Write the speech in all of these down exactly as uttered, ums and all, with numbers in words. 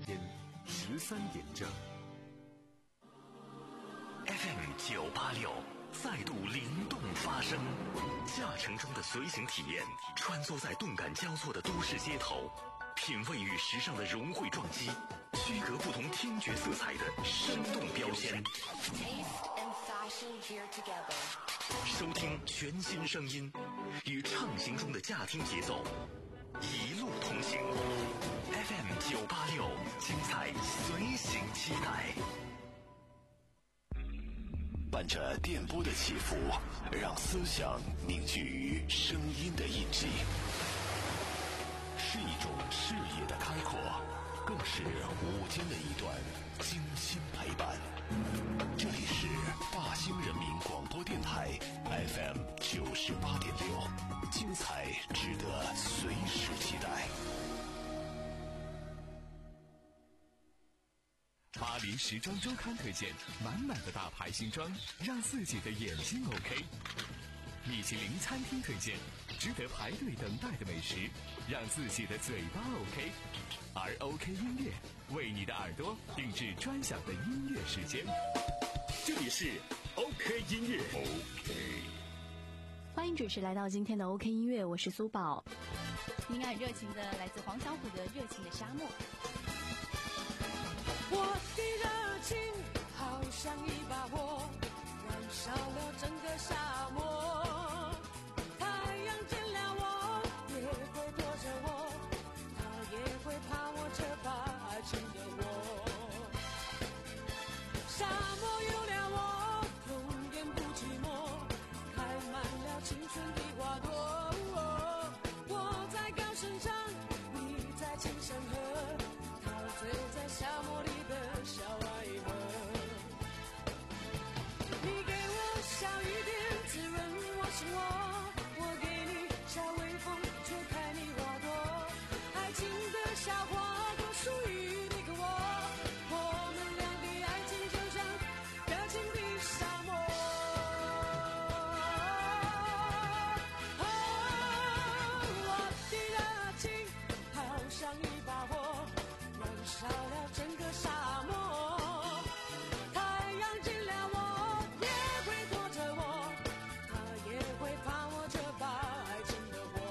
音十三点正 F M 九八六再度灵动发声，驾乘中的随行体验，穿梭在动感交错的都市街头，品味与时尚的融汇撞击，区隔不同听觉色彩的生动标签。收听全新声音，与畅行中的驾听节奏，一路同行。F M 九八六，精彩随行期待。 伴着电波的起伏，让思想凝聚于声音的印记，是一种视野的开阔，更是午间的一段精心陪伴。这里是大兴人民广播电台 F M 九十八点六，精彩值得随时期待。 巴黎时装周刊推荐满满的大牌新装，让自己的眼睛 OK。米其林餐厅推荐值得排队等待的美食，让自己的嘴巴 OK。而 OK 音乐为你的耳朵定制专享的音乐时间。这里是 OK 音乐 OK。 欢迎准时来到今天的 OK 音乐，我是苏宝。 您很热情的来自黄小琥的《热情的沙漠》。 我的热情好像一把火，燃烧了整个沙漠。太阳见了我也会躲着我，它也会怕我这把爱情的我。沙漠有了我永远不寂寞，开满了青春的花朵。我在高声唱，你在轻声和，陶醉在沙漠里的小爱河。你给我小雨点滋润我心窝，我给你小微风吹开你花朵。爱情的小花朵属于你和我，我们俩的爱情就像热情的沙漠。哦，我的热情好像一把火，燃烧了整个沙漠。太阳进了我也会躲着我，它也会怕我这把爱情的火。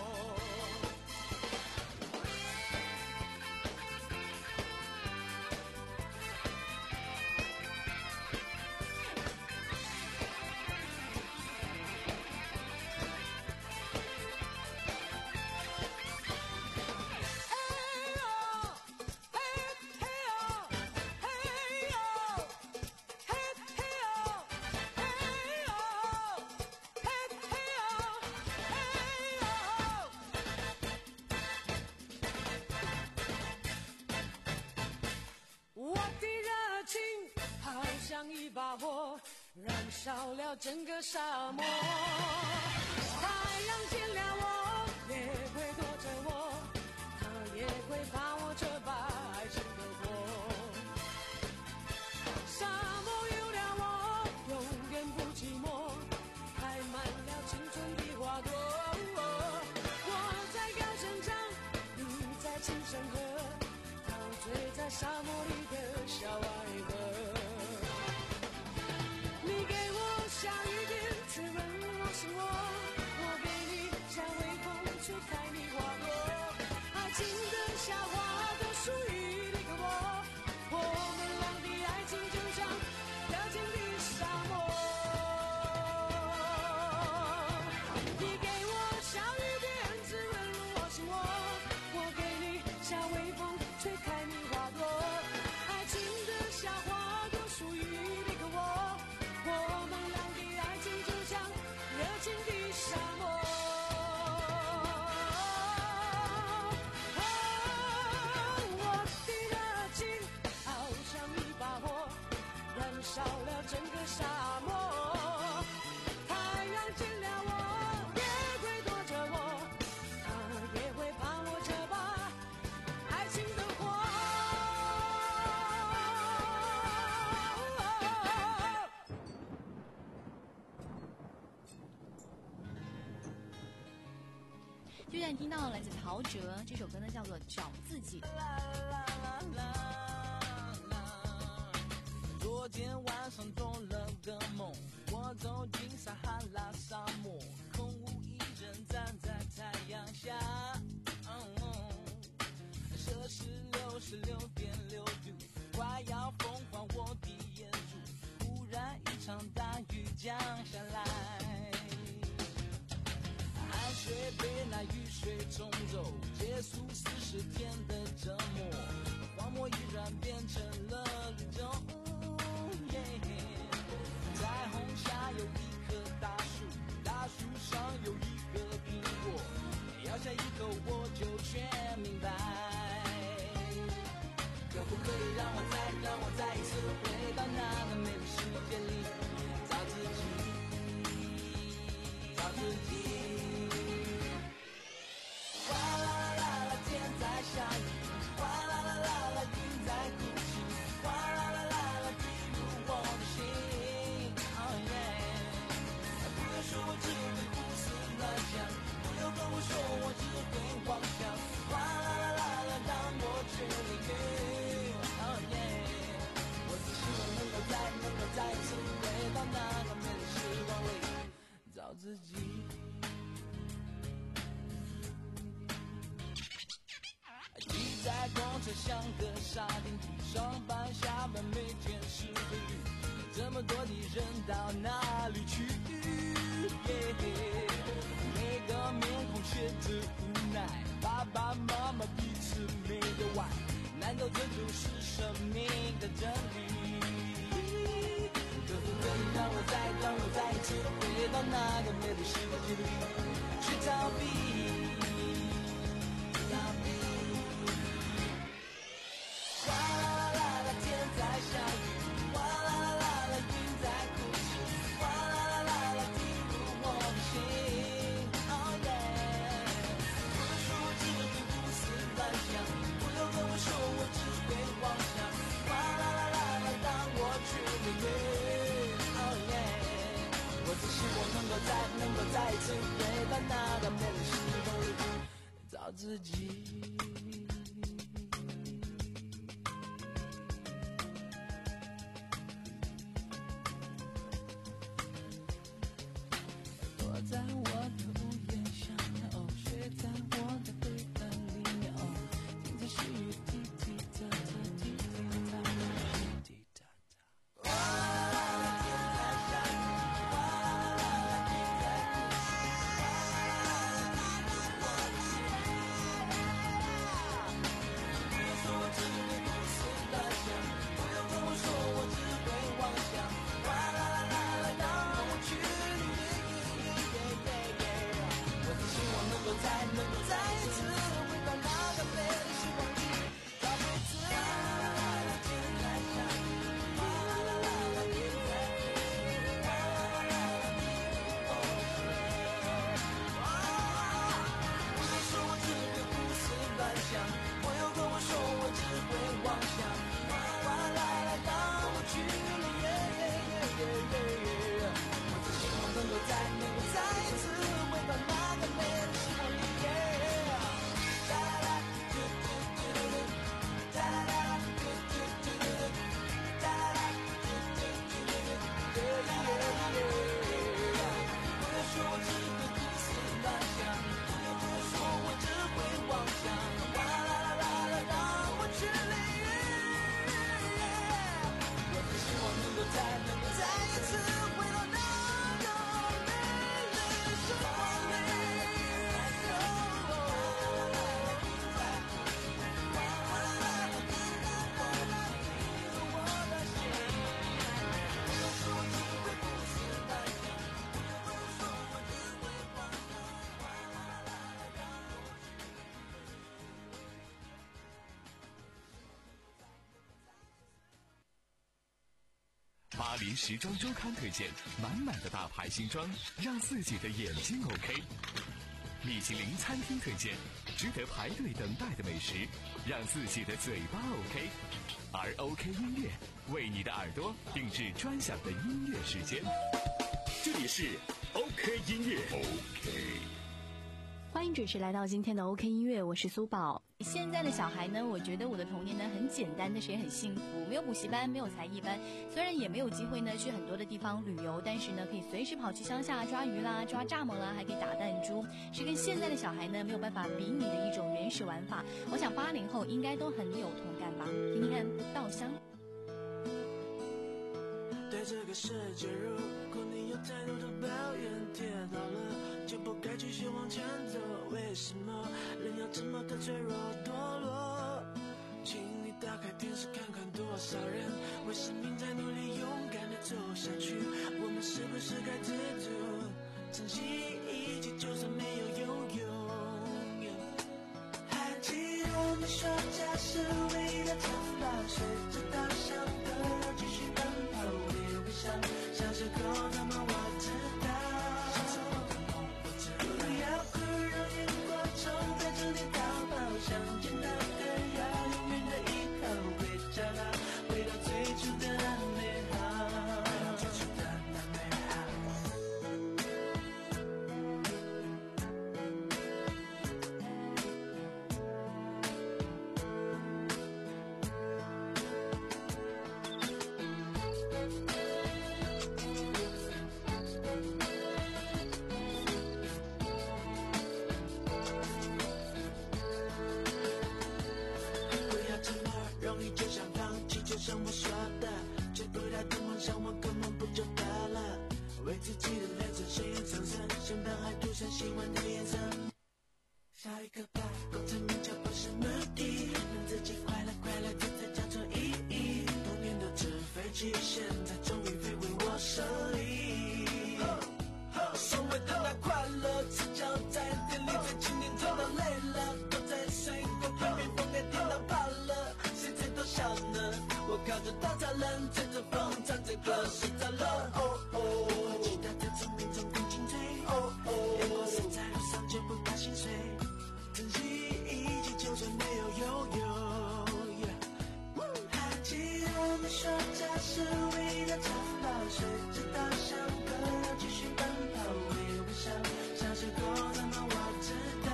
我的热情好像一把火，燃烧了整个沙漠。太阳见了我也会躲着我，它也会怕我这把爱情的火。沙漠有了我永远不寂寞，开满了青春的花朵。我在高声唱，你在轻声和，陶醉在沙漠里的小爱河。你给我小雨点滋润我心窝，我给你小微风吹开你花朵。爱情的小花朵属于你和我，我们俩的爱情就像热情的沙漠。你给我小雨点滋润我心窝，我给你小微风吹开你花朵。爱情的小花朵属于你和我，我们俩的爱情就像热情的沙漠。我的热情好像一把火，燃烧了整个沙漠。太阳见了我也会躲着我，它也会怕我这把爱情的火。 就像你听到来自陶喆这首歌呢，叫做《找自己》。 啦啦啦啦降下来。汗水被那雨水冲走，结束四十天的折磨，荒漠依然变成了绿洲。彩虹下有一棵大树，大树上有一个苹果，咬下一口我就全明白。可不可以让我再让我再一次回到那个美丽世界里，找自己，找自己。哗啦啦啦啦，天在下雨，哗啦啦啦啦，云在哭泣，哗啦啦啦啦，滴入我的心。Oh yeah， 不要说我只会胡思乱想，不要跟我说我只会妄想，哗啦啦啦啦，让我去淋雨。Oh yeah， 我只希望能够再能够再次回到那个美丽时光里，找自己。在公车像个沙丁鱼，上班下班每天是规律，这么多的人到哪里去？ Yeah， 每个面孔写着无奈，爸爸妈妈彼此没有爱，难道这就是生命的真理？可不可以让我再让我再一次回到那个美丽世界里，去逃避？逃避。哗啦啦啦啦，天在下雨，哗啦啦啦啦，云在哭泣，哗啦啦啦啦，滴入我的心。Oh yeah， 不要说我只会胡思乱想，不要跟我说我只会妄想，哗啦啦啦啦，让我去淋雨。Oh yeah， 我只希望能够再能够再一次回到那个美丽时光里，找自己。在我的屋檐下面，哦，睡在我的被单里面，哦，听着细雨滴滴答答，滴滴答答，滴滴答答。哗啦啦啦，天在下雨，哗啦啦啦，云在哭泣，哗啦啦啦，滴入我的心。不要说我只会胡思乱想，不要跟我说我只会妄想，哗啦啦啦啦，让我去淋雨。希望能够再能够再一次回到那个美丽时光里，找回自己。哗啦啦啦，天在下雨，哗啦啦啦啦，云在哭泣，哗啦啦啦啦，滴入我的心。不要说我只会胡思乱想，不要跟我说我只会妄想，哗啦啦，让我去淋雨。我只希望能够再能够再一次回到那个美丽时光里。哒啦啦，嘟嘟嘟嘟嘟，哒啦啦，嘟嘟嘟嘟嘟，哒啦啦，嘟嘟嘟嘟嘟，耶耶耶！不要说我只会胡思乱想，不要跟我说我只会妄想，哗啦啦啦啦，让我去淋雨。我只希望能够再能够再一次回到那个美丽时光里。 巴黎时装周刊推荐满满的大牌新装，让自己的眼睛 OK。米其林餐厅推荐值得排队等待的美食，让自己的嘴巴 OK。而 OK 音乐为你的耳朵定制专享的音乐时间。 这里是 OK 音乐 OK。 欢迎准时来到今天的 OK 音乐，我是苏宝。 现在的小孩呢，我觉得我的童年呢很简单，但是也很幸福，没有补习班，没有才艺班，虽然也没有机会呢去很多的地方旅游，但是呢可以随时跑去乡下抓鱼啦、抓蚱蜢啦，还可以打弹珠，是跟现在的小孩呢没有办法比拟的一种原始玩法。我想八零后应该都很有同感吧，听听看稻香。 对这个世界，如果你有太多的抱怨，跌倒了就不该继续往前走。为什么人要这么的脆弱堕落？请你打开电视看看，多少人为生命在努力，勇敢的走下去。我们是不是该知足，珍惜一切，就算没有拥有。还记得你说家是唯一的城堡，随着稻香河流继续奔跑，微微笑，小时候的梦我知道。不要哭，让萤火虫带着你逃跑，想见那个要永远的依靠，会找到回到最初的美好，回到最初的那美好。不要沉默，容易就想放弃，就像我说的，追不到的梦想我根本不就得了？为自己的人生鲜艳上升，先把爱涂上喜欢的颜色。下一个吧，功成名就不是目的，让自己快乐快乐这才叫做意义。多年的纸飞机，现在终于飞回我手里。所谓的那快乐，赤脚在店里，在今天走到累了，都在水果旁边风给听到跑了，谁在偷笑呢？我靠着稻草人，吹着风唱着歌，睡着了。哦哦，我期待在生命中更精粹。哦哦，阳光洒在路上就不怕心碎，珍惜一切，就算没有拥有。还记得你说家是唯一的城堡，随着稻香河流继续奔跑，微微笑，小时候的梦我知道。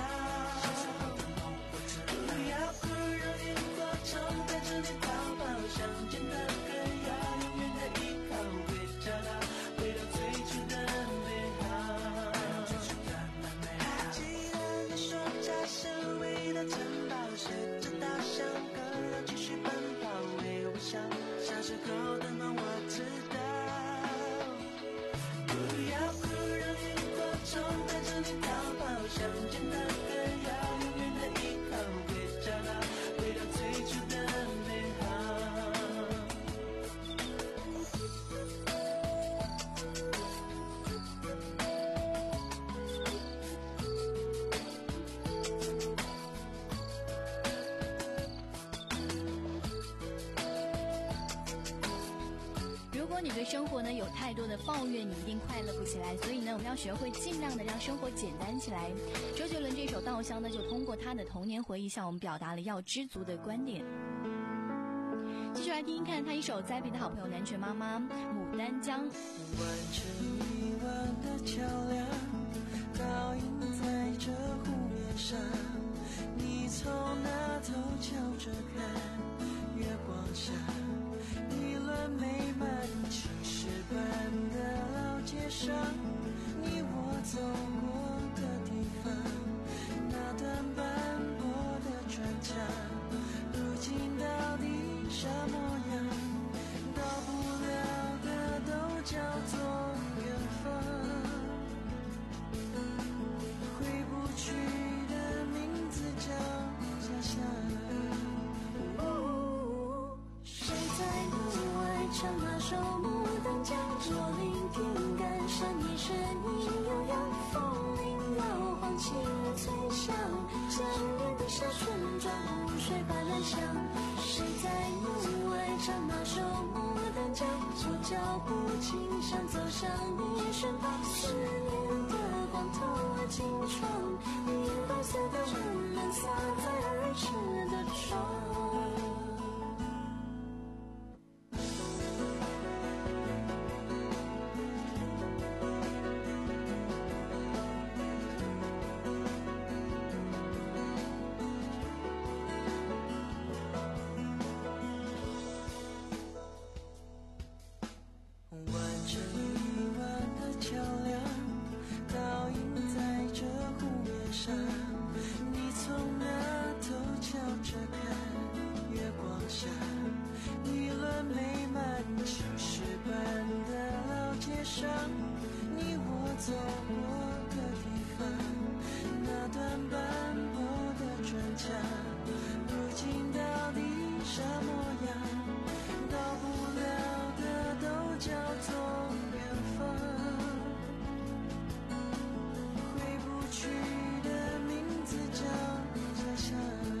不要哭，让萤火虫带着你逃跑，想见那个要永远的依靠，会找到回到最初的美好，还记得你说家是唯一的城堡，随着稻香河流继续奔跑，微微笑，小时候的梦我知道。不要哭，让萤火虫带着你逃跑，想见那个要永远的依靠，会找到回到最初的美好。 如果你对生活呢有太多的抱怨，你一定快乐不起来。所以呢，我们要学会尽量的让生活简单起来。周杰伦这首《稻香》呢，就通过他的童年回忆，向我们表达了要知足的观点。继续来听听看他一首栽培的好朋友南拳妈妈《牡丹江》。 完成一万的桥梁，倒映在这湖面上，你从那头瞧着看，月光下一轮美满，青石板的老街上，你我走过的地方，那段斑驳的砖墙，如今到底什么样？到不了的都叫做远方，回不去的名字叫家乡。谁在门外唱那首牡丹江？若聆听感山一声音悠扬，风铃摇晃起了脆响，夏日的小村庄湖水般蓝香。谁在门外唱那首牡丹江？我脚步轻响走向你身旁，思念的光透了金窗，你白色的温暖洒在儿时的窗。完成一万的桥梁，倒映在这湖面上，你从那头瞧着看， 走过的地方，那段斑驳的砖墙，如今到底啥模样？到不了的都叫做远方，回不去的名字叫家乡。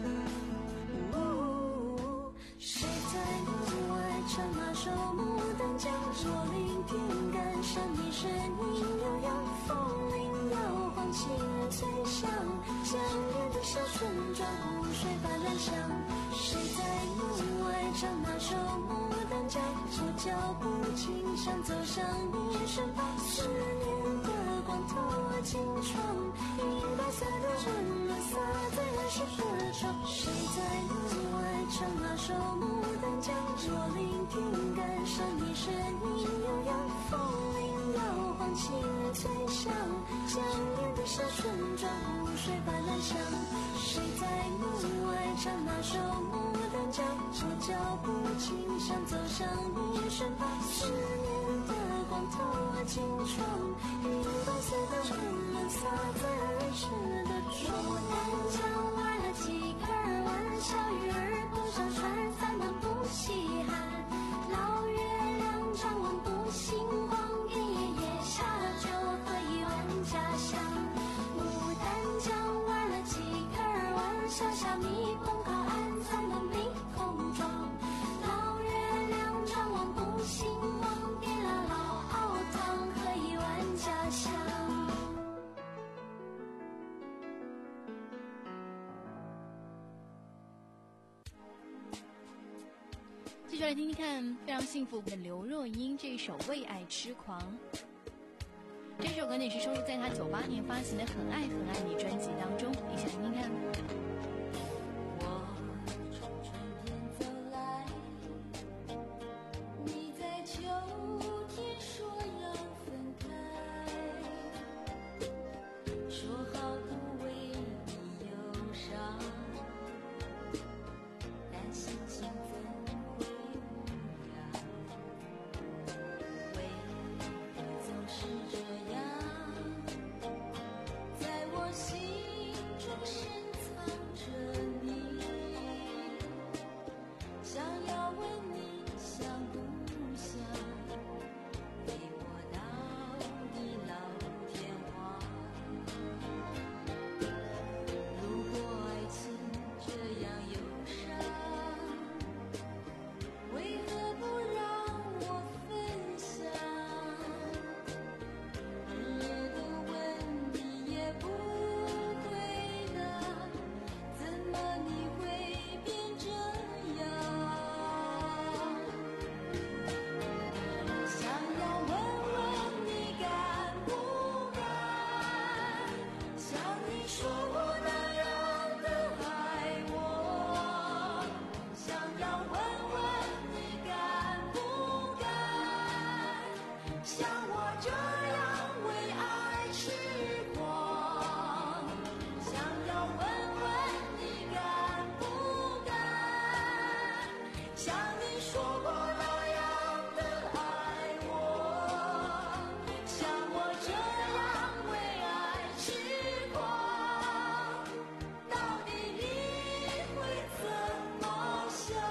谁在门外唱那首牡丹江？我聆听感伤的声音悠扬，风铃摇晃，情人最响，相连的小村庄，湖水般蓝香。谁在门外唱那首牡丹江？我脚步轻响，走向你身旁，思念的光透过金窗，银白色的温暖洒在来时的窗。谁在门外唱那首牡丹江？我聆听感伤的声音悠扬，风铃摇晃，情人最响，相连的小村庄，湖水般蓝香。谁在门外唱那首牡丹江？我脚步轻响，走向你身旁，思念的光透过金窗，银白色的温暖洒在儿时的窗。牡丹江玩了几个儿玩，小鱼儿不上船，咱们不稀罕。老月亮张望不星光，夜夜夜下就可以问家乡。牡丹江玩了几个儿玩，小小蜜蜂靠岸，咱们避空庄。老月亮张望不星光，别了老熬汤，可以问家乡。 继续来听听看非常幸福的刘若英这首《为爱痴狂》。这首歌也是收录在她九八年发行的《很爱很爱你》专辑当中，一起来听听看。 我从春天走来，你在秋天说要分开，说好不为你忧伤，但心情怎会无恙？为何总是这样，在我心中深藏着你，想要问你想不想陪我到地老天荒。如果爱情这样忧伤，为何不让我分享？日夜都问你也不回答，怎么你会变这样？想要问问你敢不敢，像你说过那样的爱我。想要问问你敢不敢，像我这样为爱痴狂。想要问问你敢不敢，像你说过那样的爱我。像我这样为爱痴狂，到底你会怎么想？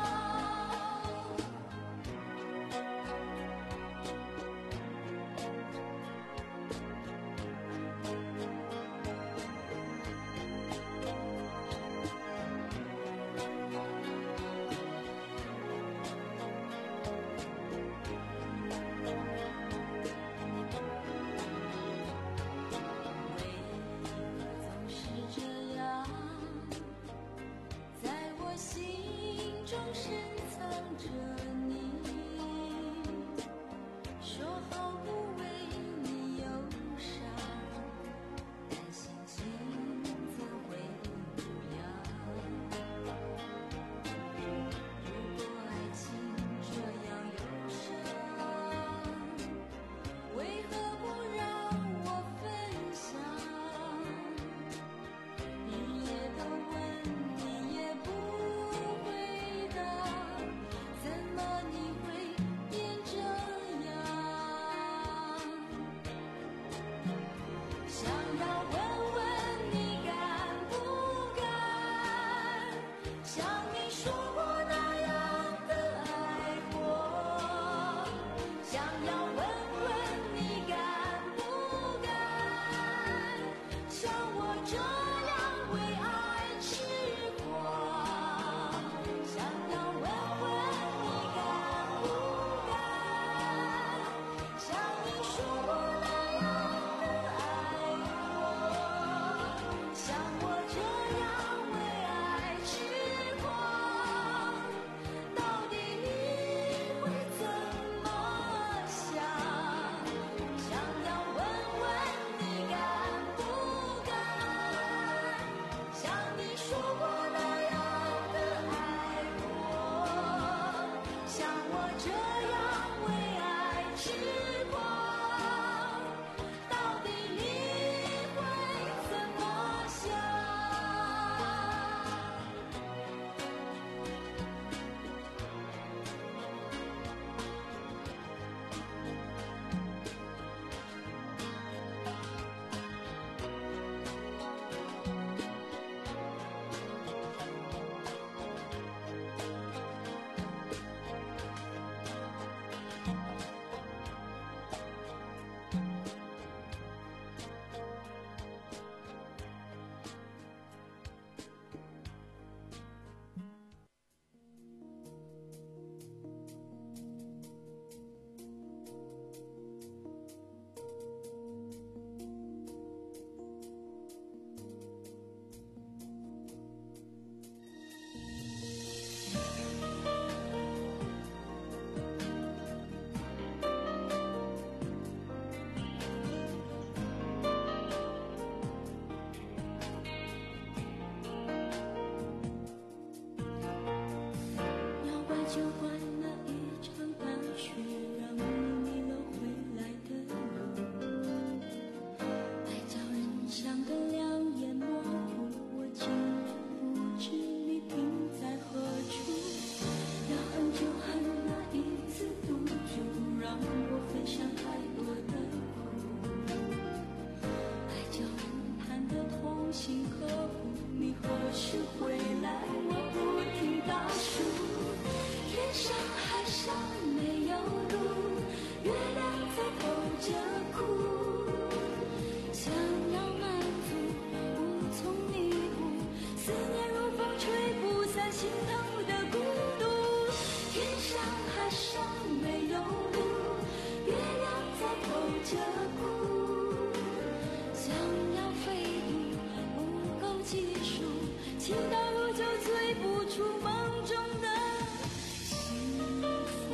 为何总是这样，在我心中深藏着你，说好不为你忧伤，但心情怎会无恙？如果爱情这样忧伤，为何不让我分享？日夜都问你也不回答，怎么就怪那一场大雪让你迷了回来的路，爱叫人想得两眼模糊，我竟然不知你停在何处。要恨就恨那一次赌注，让我分享太多的苦，爱叫人谈得痛心刻骨，你何时回来我不听倒数。天上海上没有路，月亮在偷着哭，想要满足无从弥补，思念如风吹不散心头的孤独。天上海上没有路，月亮在偷着哭，想要飞渡不够技术，情到如就追不出梦中的幸福。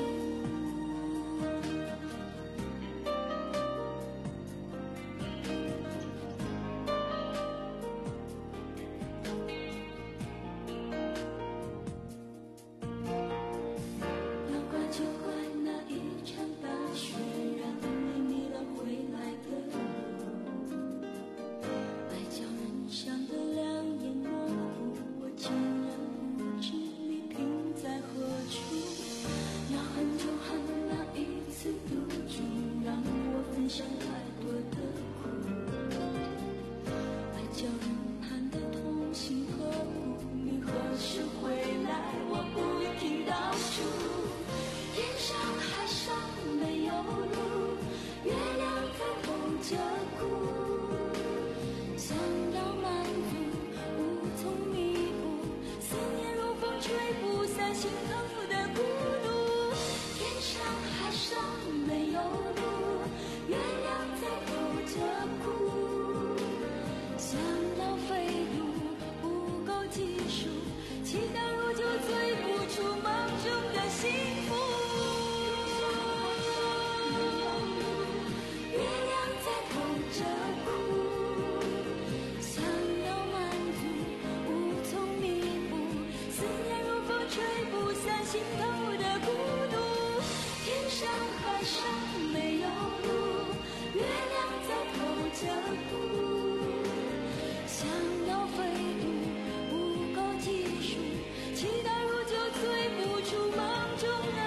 要怪就怪那一场大雪让你迷了回来的路，爱叫人想得两眼模糊，我竟然不知你停在何处。要恨就恨那一次赌注，让我分享太多的苦，爱叫人谈得痛心刻骨，你何时回来我不听倒数。天上海上没有路，月亮在偷着哭，想要满足无从弥补，思念如风吹不散心头的孤独。天上海上没有路，月亮在偷着哭，想要飞渡不够技术，情到如就追不出梦中的幸福。月亮在偷着哭，想要满足无从弥补，思念如风吹不散心头的孤独。天上海上没有路，月亮在偷着哭，想要飞渡不够技术，情到如就追不出梦中的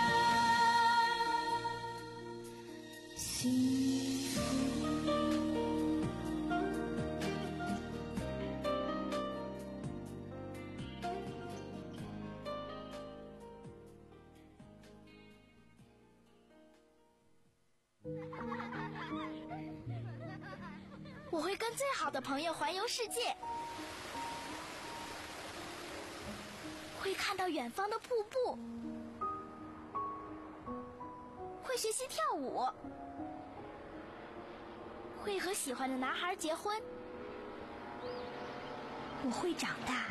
幸福。 我会跟最好的朋友环游世界，会看到远方的瀑布，会学习跳舞，会和喜欢的男孩结婚。我会长大。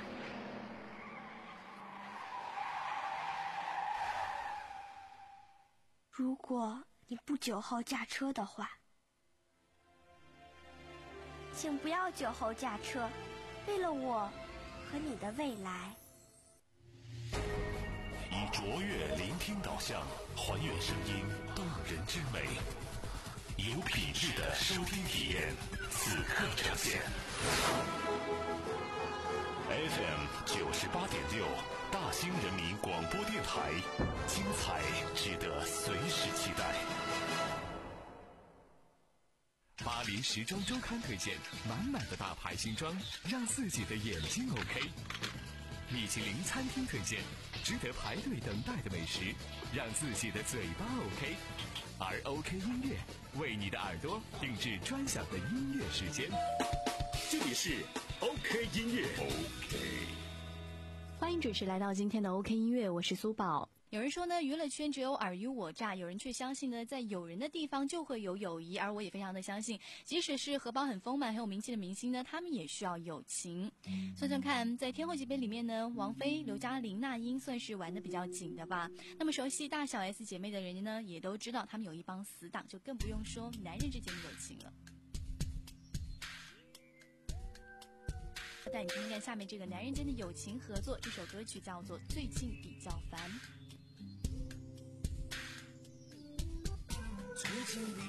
如果你不酒后驾车的话，请不要酒后驾车，为了我和你的未来。 以卓越聆听导向，还原声音动人之美，有品质的收听体验，此刻呈现。F M 九十八点六，大兴人民广播电台，精彩值得随时期待。 巴黎时装周刊推荐，满满的大牌新装，让自己的眼睛 OK。米其林餐厅推荐，值得排队等待的美食，让自己的嘴巴 OK。而 OK 音乐为你的耳朵定制专享的音乐时间。 这里是 OK 音乐。OK， 欢迎准时来到今天的 OK 音乐，我是苏宝。 有人说呢，娱乐圈只有尔虞我诈，有人却相信呢，在有人的地方就会有友谊，而我也非常的相信，即使是荷包很丰满很有名气的明星呢，他们也需要友情。算算看，在天后级别里面呢，王菲、刘嘉玲、那英算是玩的比较紧的吧。那么熟悉大小 S 姐妹的人呢，也都知道他们有一帮死党，就更不用说男人之间的友情了。带你听听看下面这个男人间的友情合作，这首歌曲叫做《最近比较烦》。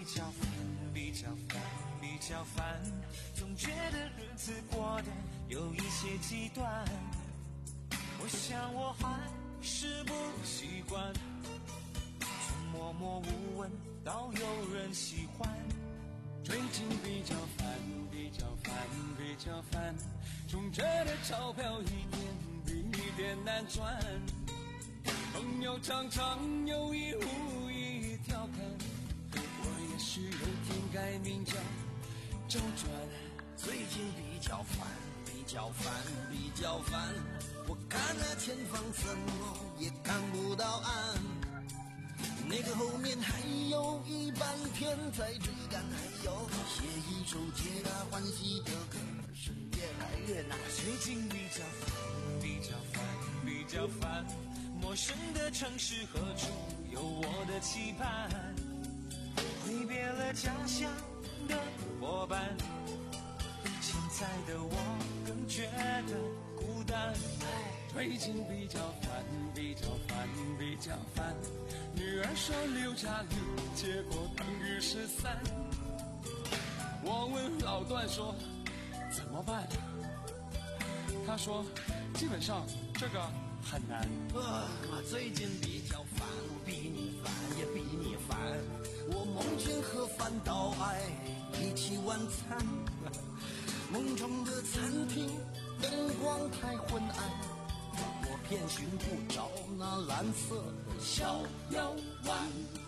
较烦，比较烦，比较烦，总觉得日子过得有一些极端。我想我还是不习惯，从默默无闻到有人喜欢。最近比较烦，比较烦，比较烦，总觉得钞票一点比一点难赚。朋友常常有意无意调侃，我也许有天改名叫周转。 最近比较烦，比较烦，比较烦，我看了前方怎么也看不到岸。那个后面还有一半天在追赶，还要写一首皆大欢喜的歌，是越来越难。 最近比较烦，比较烦，比较烦，陌生的城市何处有我的期盼？挥别了家乡的伙伴，现在的我更觉得孤单。最近比较烦，比较烦，比较烦，女儿说六加六结果等于十三。我问老段说怎么办，他说基本上这个很难。 啊，最近比较烦，我比你烦也比你烦，我梦见和范岛爱一起晚餐，梦中的餐厅灯光太昏暗，我偏寻不着那蓝色的小药丸。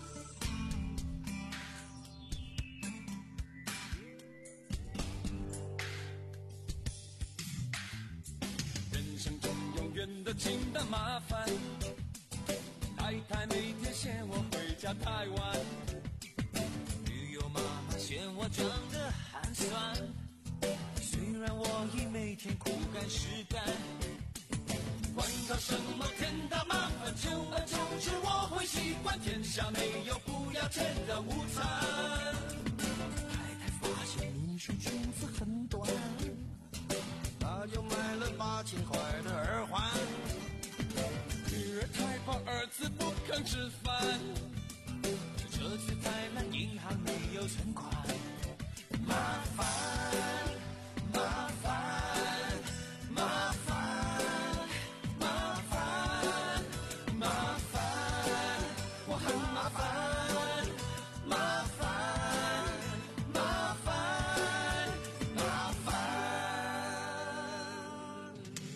人生中永远的轻的麻烦，太太每天嫌我回家太晚，女友妈妈嫌我长得寒酸，虽然我已每天苦干实干，管他什么天大麻烦，久而久之我会习惯，天下没有不要钱的午餐。 太太发现你是裙子很短，她就买了八千块的耳环。 女儿太怕儿子不肯吃饭，这次太难，银行没有存款。麻烦麻烦麻烦麻烦麻烦，我很麻烦。麻烦麻烦麻烦。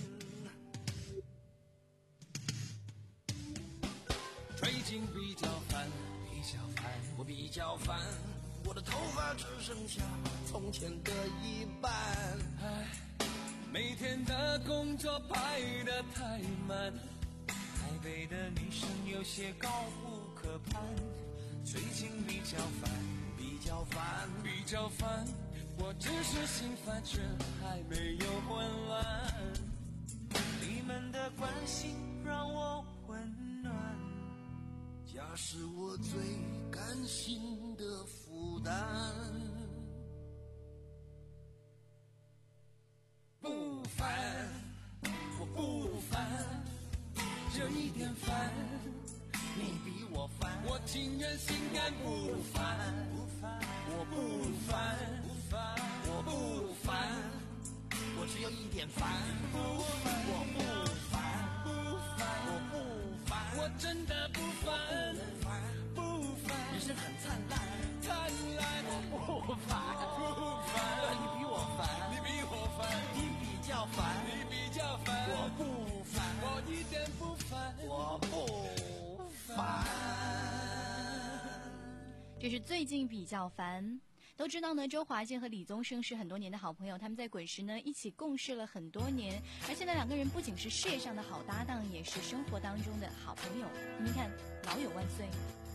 最近比较烦，比较烦， 我比较烦，我的头发只剩下从前的一半。 唉，每天的工作排得太满，台北的女生有些高不可攀。最近比较烦，比较烦，比较烦，我只是心烦，却还没有混乱。你们的关心让我温暖， 家是我最甘心的负担。 不烦，我不烦，就一点烦， 你比我烦， 我情愿心甘不烦。我不烦，我不烦， 我只有一点烦。 不烦， 我不烦， 不烦， 我不烦， 我真的不烦，不烦。 人生很灿烂， 灿烂， 我不烦， 不烦。 你比我烦， 你比我烦， 你比较烦， 你比较烦。 我不烦， 我一点不烦， 我不烦。 这是最近比较烦。都知道呢，周华健和李宗盛是很多年的好朋友，他们在滚石呢一起共事了很多年，而现在两个人不仅是事业上的好搭档，也是生活当中的好朋友。你看，老友万岁。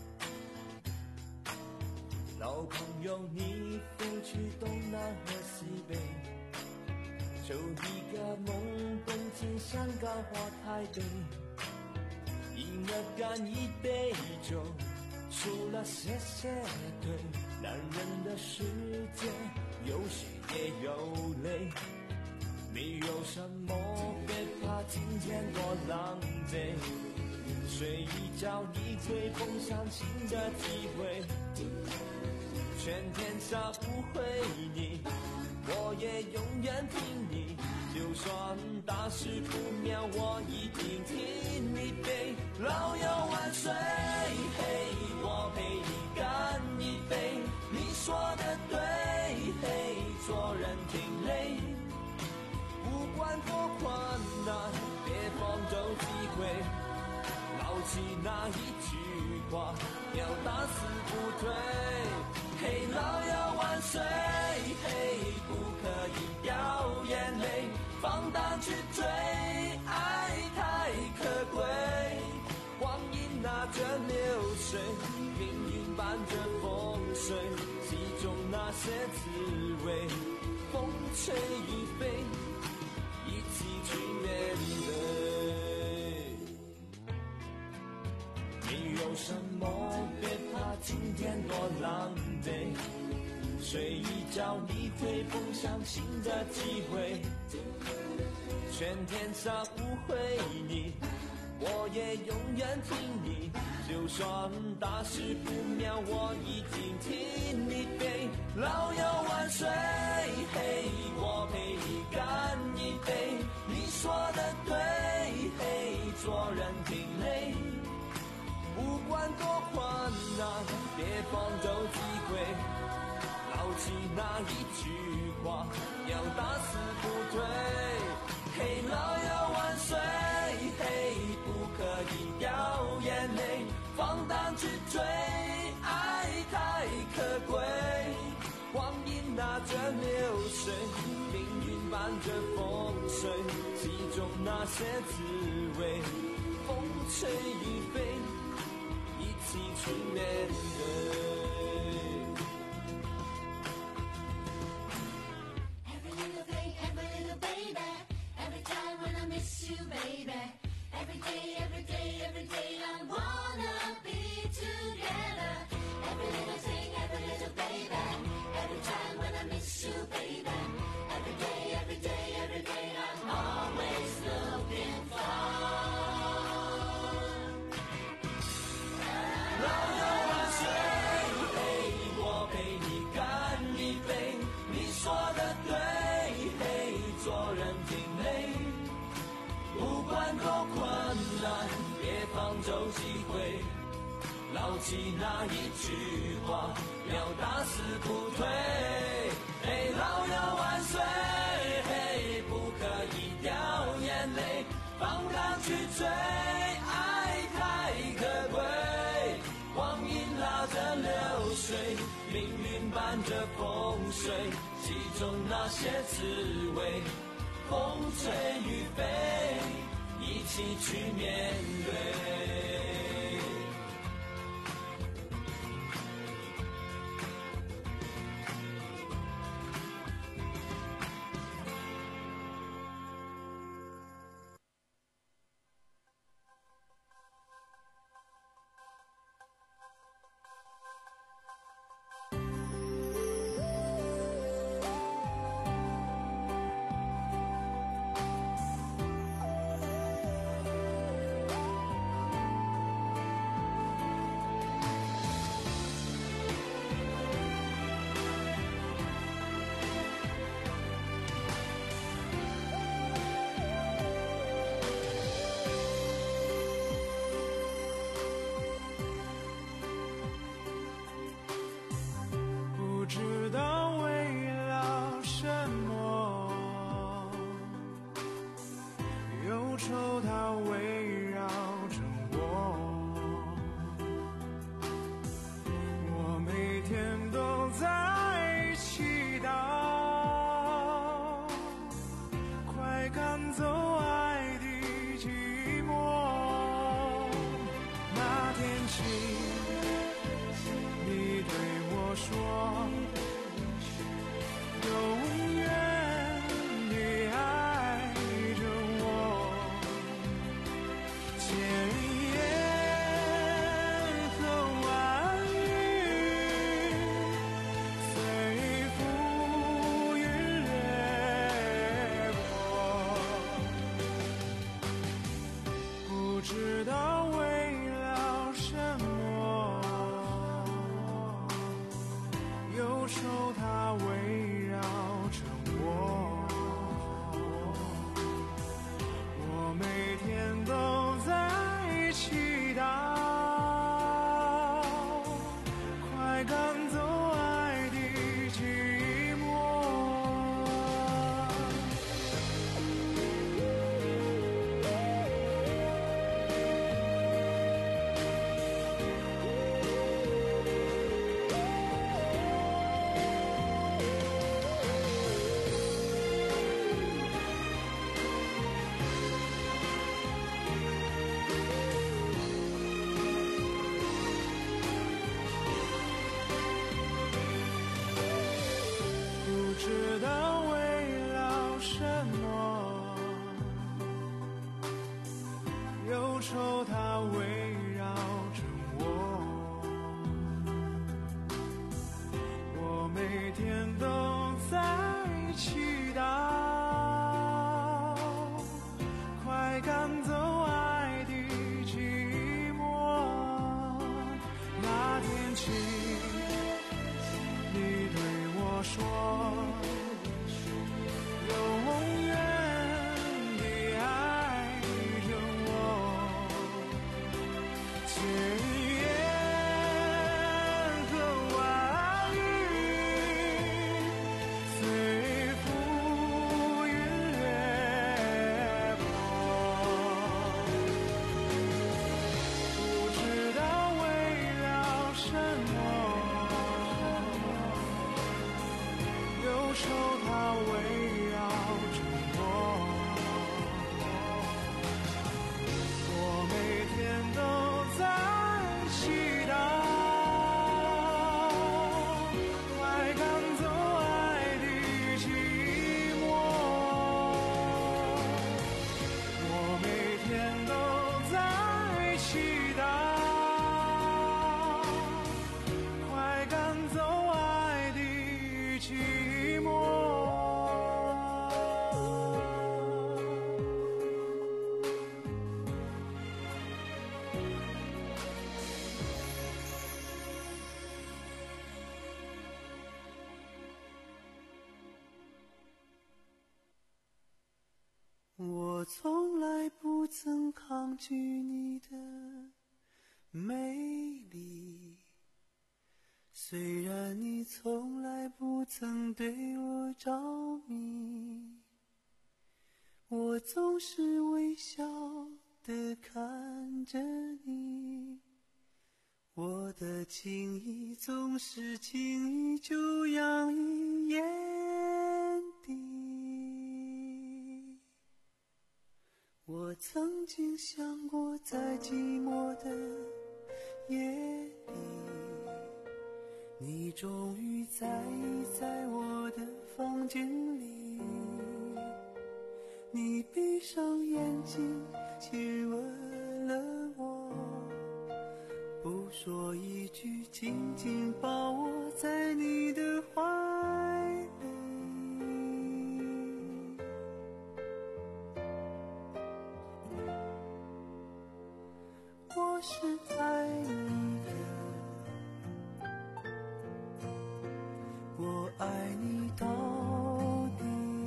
老朋友，你飞去东南和西北，就一个梦奔进香港或台北，饮了干一杯酒，除了谢谢对，男人的世界有血也有泪，没有什么别怕今天多狼狈，睡一觉你会碰上新的机会， 全天下不会你，我也永远听你。就算大事不妙，我一定听你背。老友万岁，嘿，我陪你干一杯。你说的对，嘿，做人挺累。不管多困难，别放走机会。牢记那一句话，要打死不退。嘿，老友万岁，嘿，不可以掉眼泪，放胆去追，爱太可贵。光阴拿着流水，命运伴着风水，其中那些滋味，风吹雨飞，一起去面对。没有什么别怕今天多狼狈，睡一觉你会碰上新的机会。全天下不会你，我也永远听你。就算大事不妙，我一定听你背。老友万岁，嘿，我陪你干一杯。你说的对，嘿，做人挺累。不管多困难，别放走机会。牢记那一句话，要打死不退。嘿，老友万岁，嘿，不可以掉眼泪，放胆去追，爱太可贵。光阴拿着流水，命运伴着风水，其中那些滋味，风吹雨飞，一起去面对。 You, baby. Every day, every day, every day, I wanna be together. Every little thing, every little baby. Every time when I miss you, baby. Every day, every day, every day, I'm always looking for. 老友万岁，嘿，我陪你干一杯。你说的对，嘿，做人挺累。不管多困难，别放走机会。牢记那一句话，要打死不退。嘿，老友万岁，嘿，不可以掉眼泪，放胆去追，爱太可贵。光阴拉着流水，命运伴着风水，其中那些滋味，风吹雨飞，一起去面对。 知道为了什么忧愁它围绕着我，我每天都在祈祷，快赶走爱的寂寞。不知道为了什么，忧愁它围绕着我，我每天都在祈祷，快赶走爱的寂寞。那天起，你对我说，永远地爱着我，千言和万语随浮云掠过，不知道为了什么，忧愁它围绕着我，我每天都在祈祷，快赶走爱的寂寞。我每天都在祈祷，快赶走爱的寂寞。 我从来不曾抗拒你的美丽，虽然你从来不曾对我着迷，我总是微笑地看着你，我的情意总是轻易就洋溢眼底。我曾经想过，在寂寞的夜里，你终于在意在我的房间里，你闭上眼睛亲吻了我，不说一句，紧紧抱我在你的怀里。我是爱你的，我爱你到底，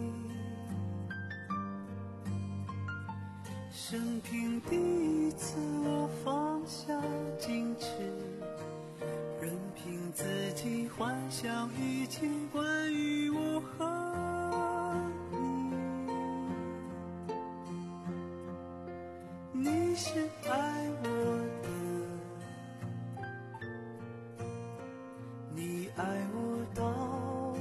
生平第一次我放下矜持，任凭自己幻想一切关于我和你。你是爱我的，你爱我到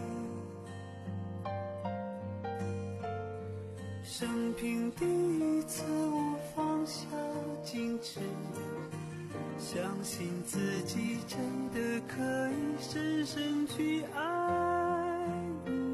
底，生平第一次我放下矜持，相信自己真的可以深深去爱你。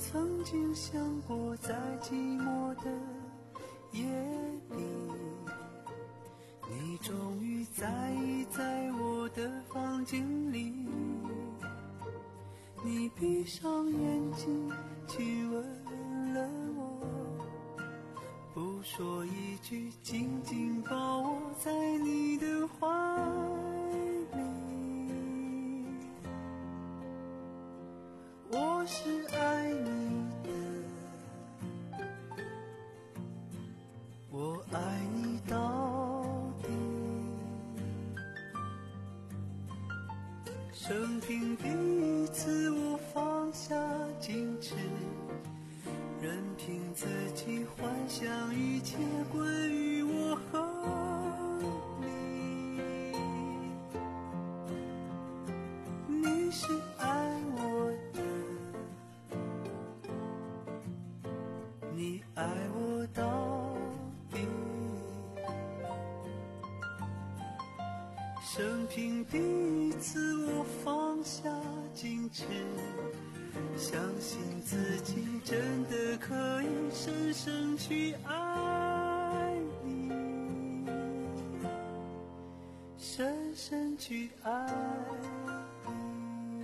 曾经想过，在寂寞的夜里，你终于在意在我的房间里。你闭上眼睛亲吻了我，不说一句，紧紧抱我在你的怀里。我是爱你的，我爱你到底。生平第一次我放下矜持，任凭自己幻想一切关于我和你。你是爱我的，你爱我到底。生平第一次我放下矜持，相信自己真的可以深深去爱你，深深去爱你。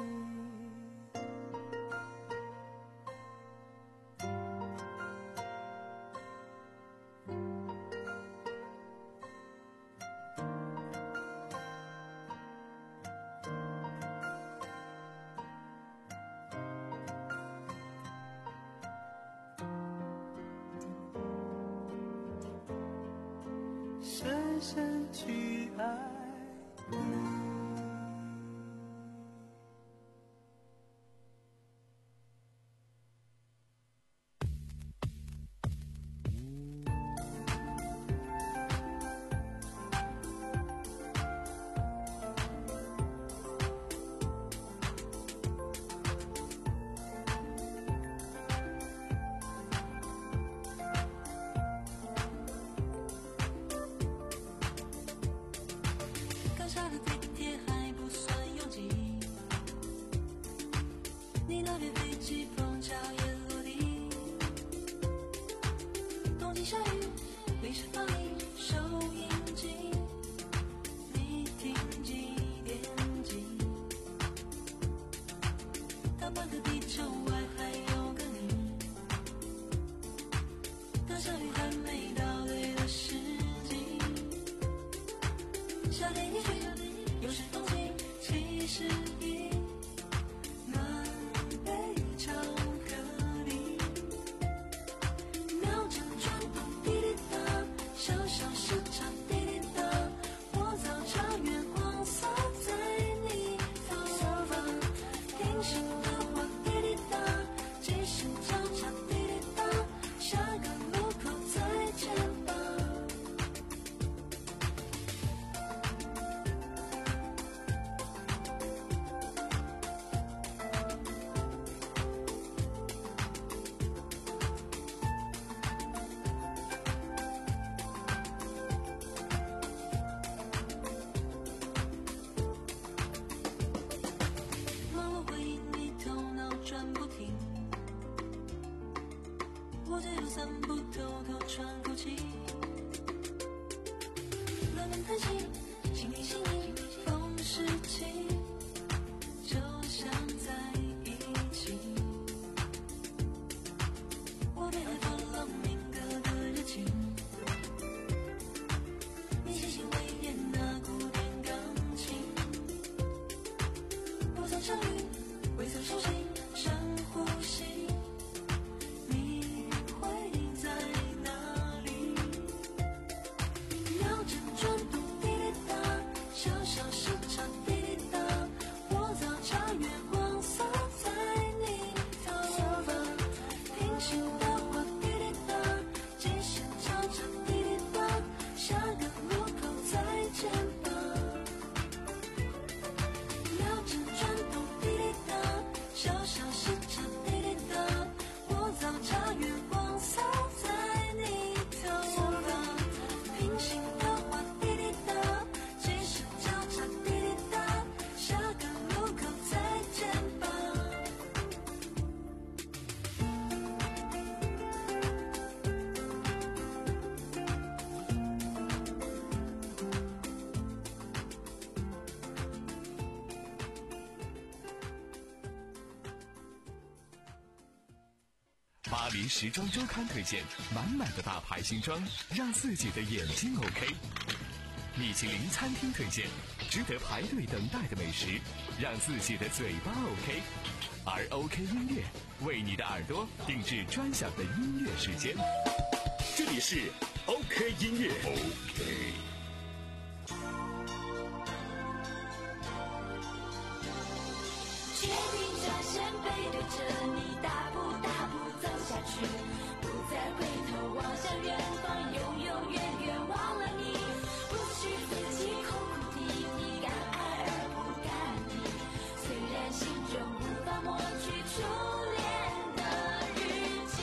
深深去爱你。 散步偷偷喘口气，乱乱叹息，心里心里风湿气，就像在一起。我被爱发了明格的热情，你细心微演那古典钢琴，不曾相遇，未曾熟悉，深呼吸。小巴黎时装周刊推荐满满的大牌新装，让自己的眼睛 OK。米其林餐厅推荐值得排队等待的美食，让自己的嘴巴 OK。而 OK 音乐为你的耳朵定制专享的音乐时间。 这里是 OK 音乐 OK。 决定转身背对着你，大步大步走下去，不再回头望向远方，永永远远忘了你，不许自己哭哭啼啼，敢爱而不敢理，虽然心中无法抹去初恋的日记。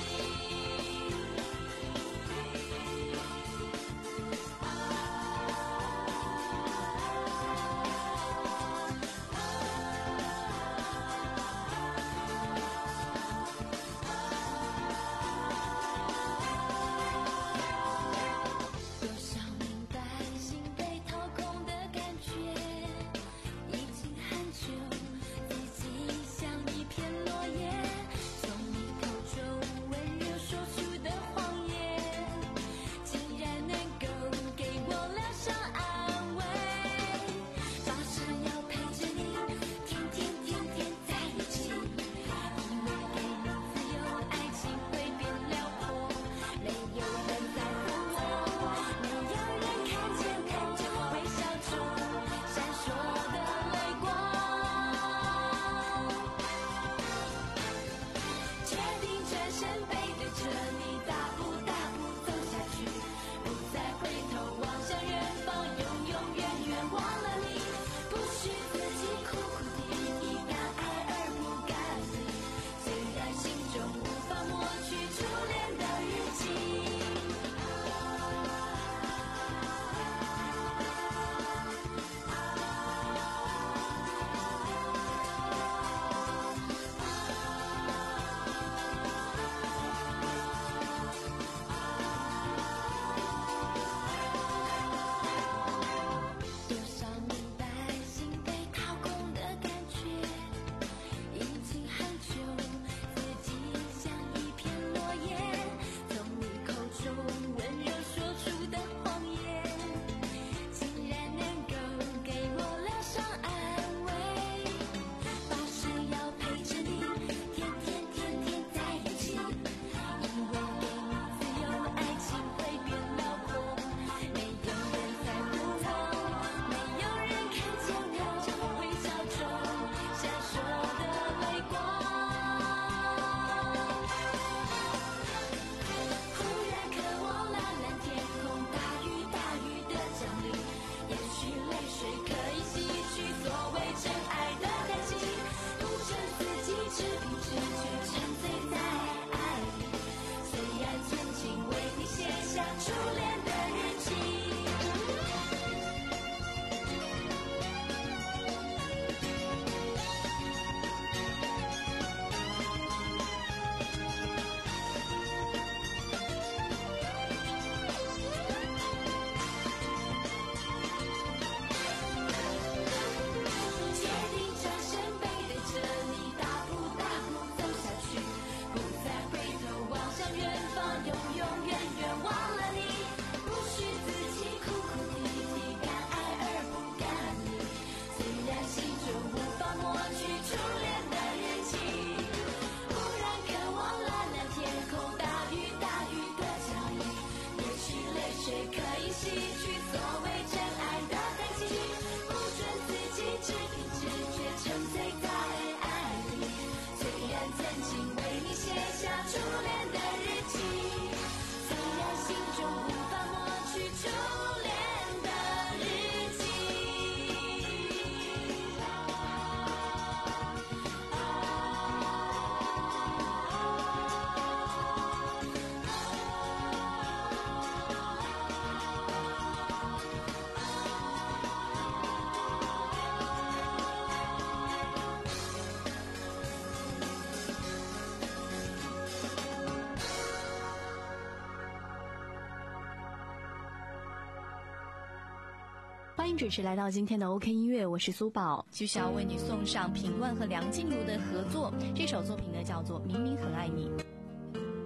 欢迎准时来到今天的 OK 音乐，我是苏宝， 就是要为你送上评论和梁静茹的合作，这首作品呢叫做《明明很爱你》。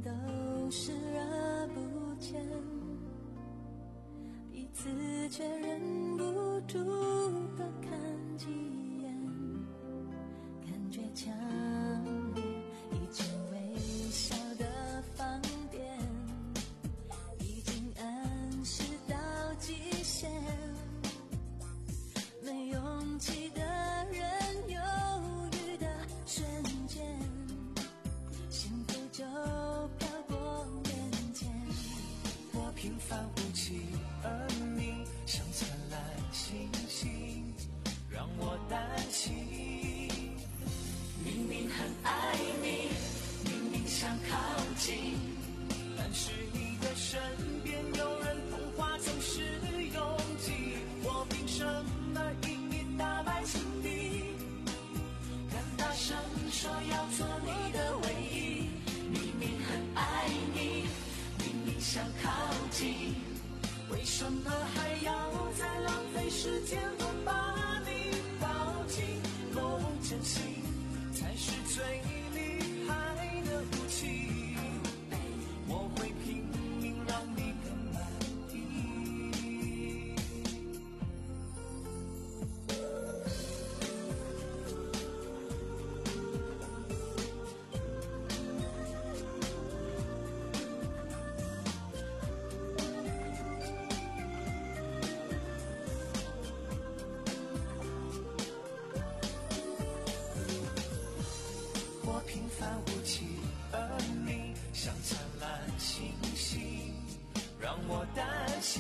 都视而不见，彼此却忍不住多看几眼，感觉强烈，一直微笑的放电，已经暗示到极限，没勇气的人犹豫的瞬间，幸福就飘过眼前。 我平凡无奇，而你像灿烂星星，让我担心。明明很爱你，明明想靠近，但是你的身边有人童话总是拥挤，我凭什么一一打败情敌？敢大声说要做你的唯一，明明很爱你，明明想靠近，为什么还要再浪费时间？我把你抱紧，够真心才是最厉害的武器，我会拼命让你更满意。我平凡无奇，而你像灿烂星星，让我担心。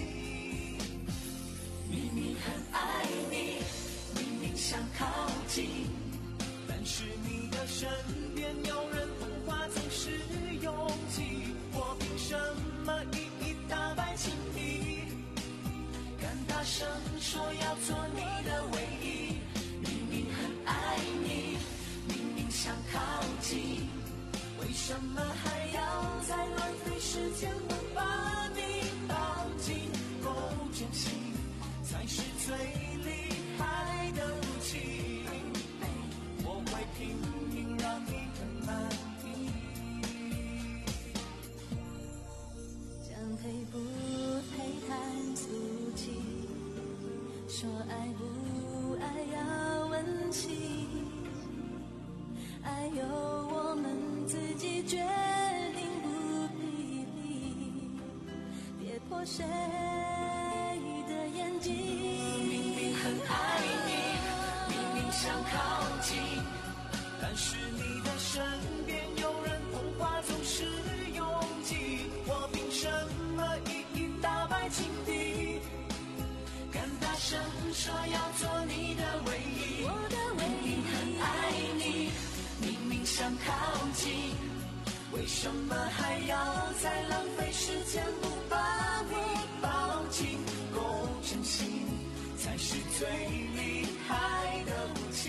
明明很爱你，明明想靠近，但是你的身边有人童话总是拥挤，我凭什么一一打败情敌？敢大声说要做你的唯一，明明很爱你，明明想靠近，为什么还要再浪费时间？我把你抱紧，够真心才是最厉害的武器，我会拼命让你更满意。 将配不配谈俗气，说爱不爱要问起，爱由我们自己决定不批评，别破谁的眼睛。 明明很爱你，明明想靠近，但是你的身边有人童话总是拥挤，我凭什么一一打败情敌？敢大声说要做你的唯一， 我的唯一。 明明很爱你，明明想靠近，为什么还要再浪费时间？不把你抱紧，够真心才是最厉害的武器。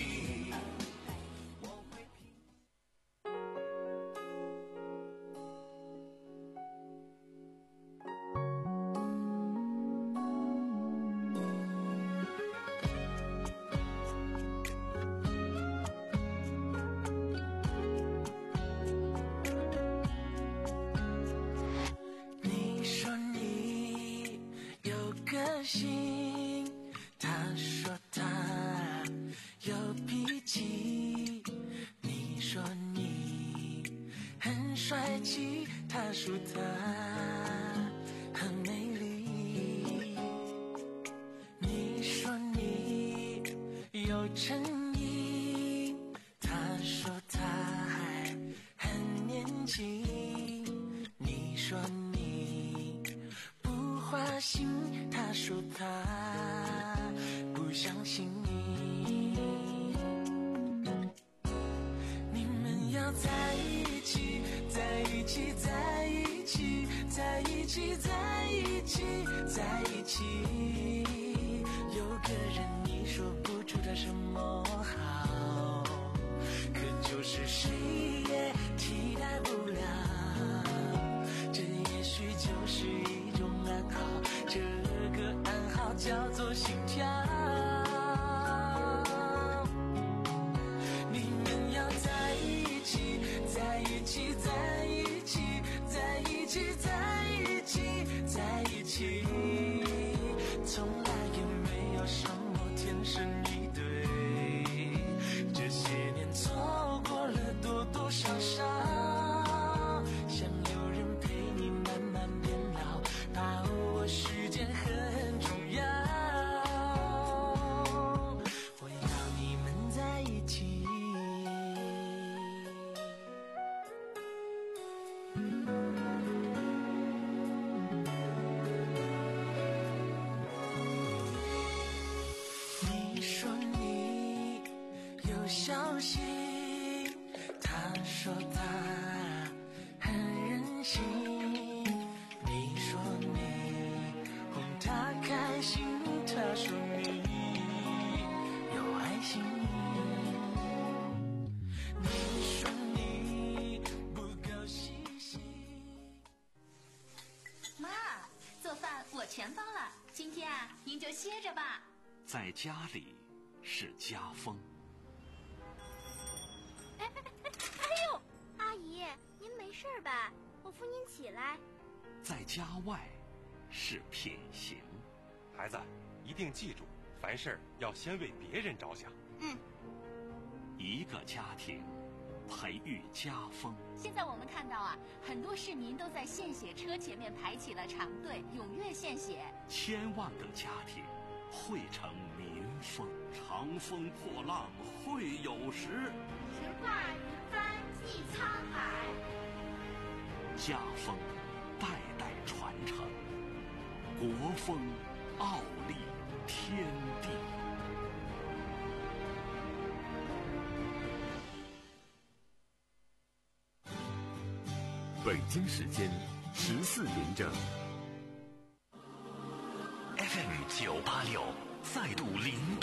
你说你有个性，他说他有脾气，你说你很帅气，他说他很美丽，你说你有诚意，他说他还很年轻，你说你不花心，他说他不相信你。你们要在一起，在一起，在一起，在一起，在一起，在一起。有个人你说不出他什么好，可就是谁也替代不了。这也许就是一种暗号，这个暗号叫做心跳。你们要在一起，在一起，在一起，在你说你有消息，他说他很任性。你说你哄他开心，他说你有爱心。你说你不够细心。 妈，做饭我全包了，今天啊，您就歇着吧。 在家里是家风。 哎哎哎哎呦，阿姨，您没事吧？我扶您起来。 在家外是品行。 孩子，一定记住，凡事要先为别人着想。 嗯。 一个家庭培育家风。 现在我们看到啊，很多市民都在献血车前面排起了长队，踊跃献血。 千万个家庭汇成民风。长风破浪会有时， 直挂云帆济沧海。 家风代代传承，国风傲立天地。 北京时间十四点整。 F M 九八六再度灵动。